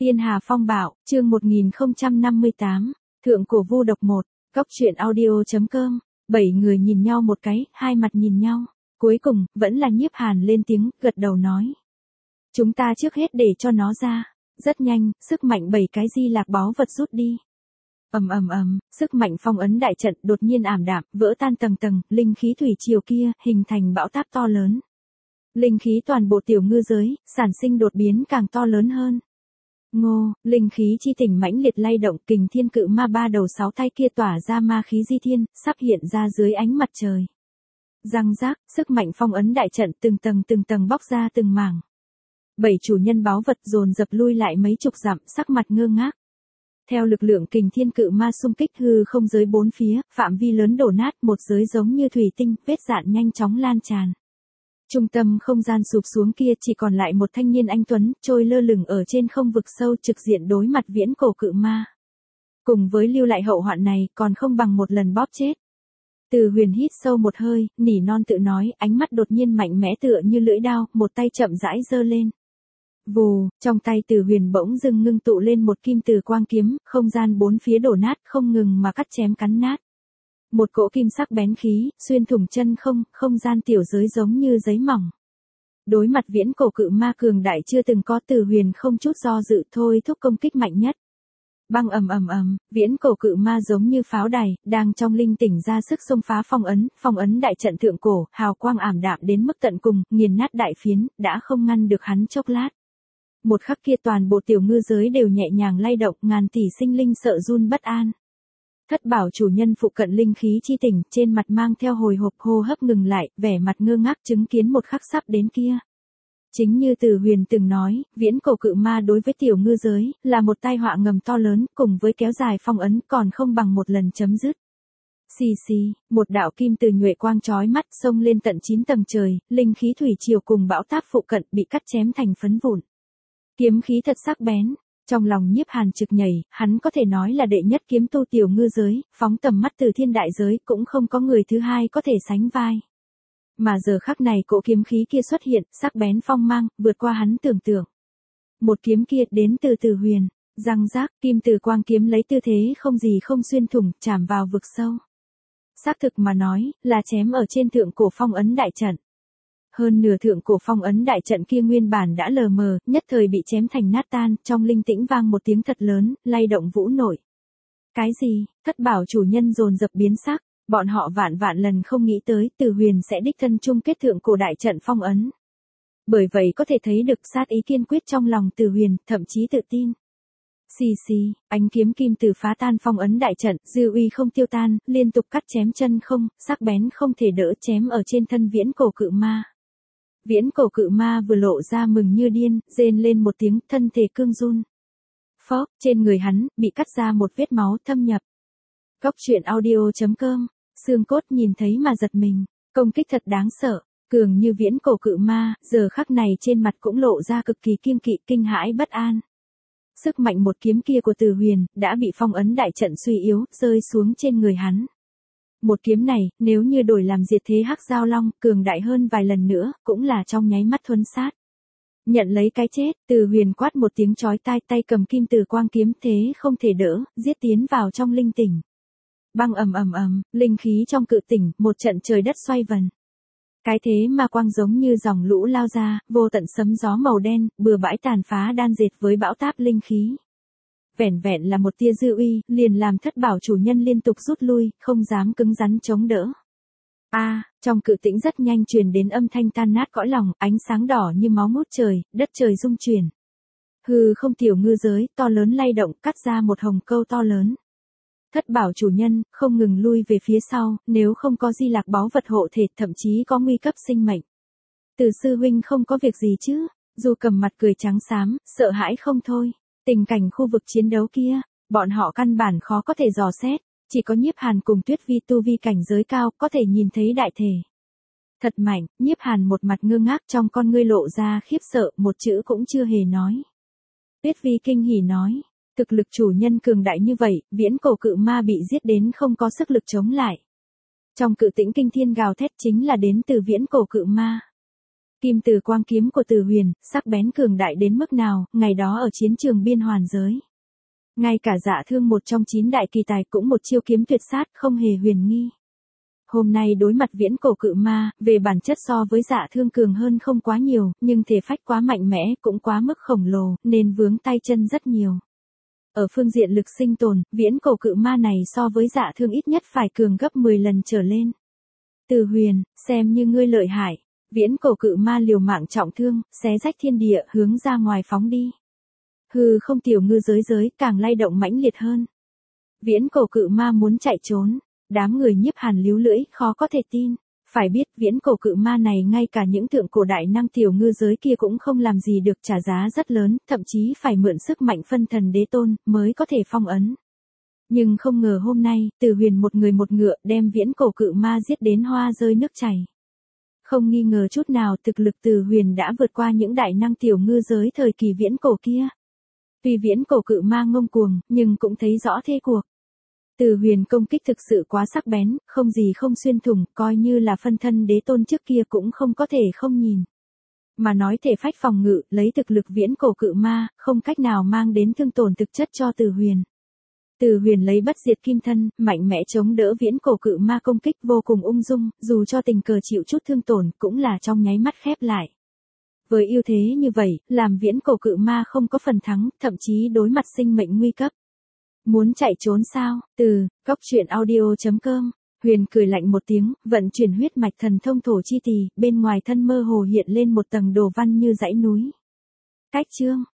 Tiên Hà Phong Bạo, chương 1058, Thượng Cổ Vu Độc 1, Cóc truyện audio.com, 7 người nhìn nhau một cái, hai mặt nhìn nhau, cuối cùng, vẫn là Nhiếp Hàn lên tiếng, gật đầu nói. Chúng ta trước hết để cho nó ra, rất nhanh, sức mạnh 7 cái di lạc báu vật rút đi. Sức mạnh phong ấn đại trận đột nhiên ảm đạm, vỡ tan tầng tầng, linh khí thủy triều kia, hình thành bão táp to lớn. Linh khí toàn bộ tiểu ngư giới, sản sinh đột biến càng to lớn hơn. Ngô, linh khí chi tỉnh mãnh liệt lay động, kình thiên cự ma ba đầu sáu tay kia tỏa ra ma khí di thiên, sắp hiện ra dưới ánh mặt trời. Răng rác, sức mạnh phong ấn đại trận từng tầng bóc ra từng mảng. 7 chủ nhân báu vật dồn dập lui lại mấy chục dặm, sắc mặt ngơ ngác. Theo lực lượng kình thiên cự ma xung kích hư không giới bốn phía, phạm vi lớn đổ nát, một giới giống như thủy tinh, vết dạn nhanh chóng lan tràn. Trung tâm không gian sụp xuống kia chỉ còn lại một thanh niên anh tuấn, trôi lơ lửng ở trên không vực sâu trực diện đối mặt viễn cổ cự ma. Cùng với lưu lại hậu hoạn này, còn không bằng một lần bóp chết. Từ Huyền hít sâu một hơi, nỉ non tự nói, ánh mắt đột nhiên mạnh mẽ tựa như lưỡi đao, một tay chậm rãi giơ lên. Vù, trong tay Từ Huyền bỗng dưng ngưng tụ lên một kim từ quang kiếm, không gian bốn phía đổ nát không ngừng mà cắt chém cắn nát. Một cỗ kim sắc bén khí, xuyên thủng chân không, không gian tiểu giới giống như giấy mỏng. Đối mặt viễn cổ cự ma cường đại chưa từng có, Từ Huyền không chút do dự thôi thúc công kích mạnh nhất. Băng viễn cổ cự ma giống như pháo đài, đang trong linh tỉnh ra sức xông phá phong ấn đại trận thượng cổ, hào quang ảm đạm đến mức tận cùng, nghiền nát đại phiến, đã không ngăn được hắn chốc lát. Một khắc kia toàn bộ tiểu ngư giới đều nhẹ nhàng lay động, ngàn tỷ sinh linh sợ run bất an. Thất bảo chủ nhân phụ cận linh khí chi tỉnh, trên mặt mang theo hồi hộp, hô hấp ngừng lại, vẻ mặt ngơ ngác chứng kiến một khắc sắp đến kia. Chính như Từ Huyền từng nói, viễn cổ cự ma đối với tiểu ngư giới, là một tai họa ngầm to lớn, cùng với kéo dài phong ấn còn không bằng một lần chấm dứt. Xì, một đạo kim từ nhuệ quang chói mắt xông lên tận 9 tầng trời, linh khí thủy triều cùng bão táp phụ cận bị cắt chém thành phấn vụn. Kiếm khí thật sắc bén. Trong lòng Nhiếp Hàn trực nhảy, hắn có thể nói là đệ nhất kiếm tu tiểu ngư giới, phóng tầm mắt từ thiên đại giới, cũng không có người thứ hai có thể sánh vai. Mà giờ khắc này cỗ kiếm khí kia xuất hiện, sắc bén phong mang, vượt qua hắn tưởng tượng. Một kiếm kia đến từ Từ Huyền, răng rác, kim từ quang kiếm lấy tư thế không gì không xuyên thủng, chạm vào vực sâu. Xác thực mà nói, là chém ở trên thượng cổ phong ấn đại trận. Hơn nửa thượng cổ phong ấn đại trận kia nguyên bản đã lờ mờ, nhất thời bị chém thành nát tan, trong linh tĩnh vang một tiếng thật lớn, lay động vũ nội. Cái gì? Thất bảo chủ nhân dồn dập biến sắc, bọn họ vạn lần không nghĩ tới Từ Huyền sẽ đích thân chung kết thượng cổ đại trận phong ấn. Bởi vậy có thể thấy được sát ý kiên quyết trong lòng Từ Huyền, thậm chí tự tin. Xì, ánh kiếm kim từ phá tan phong ấn đại trận, dư uy không tiêu tan, liên tục cắt chém chân không, sắc bén không thể đỡ chém ở trên thân viễn cổ cự ma. Viễn cổ cự ma vừa lộ ra mừng như điên, rên lên một tiếng, thân thể cương run. Phốc, trên người hắn, bị cắt ra một vết máu thâm nhập. Cóc truyện audio.com, xương cốt nhìn thấy mà giật mình, công kích thật đáng sợ, cường như viễn cổ cự ma, giờ khắc này trên mặt cũng lộ ra cực kỳ kiêng kỵ, kinh hãi bất an. Sức mạnh một kiếm kia của Từ Huyền, đã bị phong ấn đại trận suy yếu, rơi xuống trên người hắn. Một kiếm này, nếu như đổi làm diệt thế hắc giao long, cường đại hơn vài lần nữa, cũng là trong nháy mắt thuấn sát. Nhận lấy cái chết, Từ Huyền quát một tiếng chói tai, tay cầm kim từ quang kiếm thế không thể đỡ, giết tiến vào trong linh tỉnh. Băng linh khí trong cự tỉnh, một trận trời đất xoay vần. Cái thế mà quang giống như dòng lũ lao ra, vô tận sấm gió màu đen, bừa bãi tàn phá đan dệt với bão táp linh khí. Vẻn là một tia dư uy, liền làm thất bảo chủ nhân liên tục rút lui, không dám cứng rắn chống đỡ. Trong cự tĩnh rất nhanh truyền đến âm thanh tan nát cõi lòng, ánh sáng đỏ như máu ngút trời, đất trời rung chuyển. Hư không tiểu ngư giới, to lớn lay động, cắt ra một hồng câu to lớn. Thất bảo chủ nhân, không ngừng lui về phía sau, nếu không có di lạc báu vật hộ thể, thậm chí có nguy cấp sinh mệnh. Từ sư huynh không có việc gì chứ? Du Cầm mặt cười trắng xám, sợ hãi không thôi. Tình cảnh khu vực chiến đấu kia, bọn họ căn bản khó có thể dò xét, chỉ có Nhiếp Hàn cùng Tuyết Vi tu vi cảnh giới cao có thể nhìn thấy đại thể. Thật mạnh, Nhiếp Hàn một mặt ngơ ngác trong con ngươi lộ ra khiếp sợ, một chữ cũng chưa hề nói. Tuyết Vi kinh hỉ nói, thực lực chủ nhân cường đại như vậy, viễn cổ cự ma bị giết đến không có sức lực chống lại. Trong cự tĩnh kinh thiên gào thét chính là đến từ viễn cổ cự ma. Kim từ quang kiếm của Từ Huyền, sắc bén cường đại đến mức nào, ngày đó ở chiến trường biên hoàn giới. Ngay cả Dạ Thương một trong 9 đại kỳ tài cũng một chiêu kiếm tuyệt sát, không hề huyền nghi. Hôm nay đối mặt viễn cổ cự ma, về bản chất so với Dạ Thương cường hơn không quá nhiều, nhưng thể phách quá mạnh mẽ, cũng quá mức khổng lồ, nên vướng tay chân rất nhiều. Ở phương diện lực sinh tồn, viễn cổ cự ma này so với Dạ Thương ít nhất phải cường gấp 10 lần trở lên. Từ Huyền, xem như ngươi lợi hại. Viễn cổ cự ma liều mạng trọng thương, xé rách thiên địa, hướng ra ngoài phóng đi. Hư không tiểu ngư giới càng lay động mãnh liệt hơn. Viễn cổ cự ma muốn chạy trốn, đám người Nhiếp Hàn líu lưỡi, khó có thể tin. Phải biết viễn cổ cự ma này ngay cả những thượng cổ đại năng tiểu ngư giới kia cũng không làm gì được, trả giá rất lớn, thậm chí phải mượn sức mạnh phân thần đế tôn, mới có thể phong ấn. Nhưng không ngờ hôm nay, Từ Huyền một người một ngựa đem viễn cổ cự ma giết đến hoa rơi nước chảy. Không nghi ngờ chút nào thực lực Từ Huyền đã vượt qua những đại năng tiểu ngư giới thời kỳ viễn cổ kia. Tuy viễn cổ cự ma ngông cuồng, nhưng cũng thấy rõ thế cuộc. Từ Huyền công kích thực sự quá sắc bén, không gì không xuyên thủng, coi như là phân thân đế tôn trước kia cũng không có thể không nhìn. Mà nói thể phách phòng ngự, lấy thực lực viễn cổ cự ma, không cách nào mang đến thương tổn thực chất cho Từ Huyền. Từ Huyền lấy bất diệt kim thân, mạnh mẽ chống đỡ viễn cổ cự ma công kích vô cùng ung dung, dù cho tình cờ chịu chút thương tổn cũng là trong nháy mắt khép lại. Với ưu thế như vậy, làm viễn cổ cự ma không có phần thắng, thậm chí đối mặt sinh mệnh nguy cấp. Muốn chạy trốn sao? Từ góc truyện audio.com. Huyền cười lạnh một tiếng, vận chuyển huyết mạch thần thông thổ chi tỳ, bên ngoài thân mơ hồ hiện lên một tầng đồ văn như dãy núi. Cách chương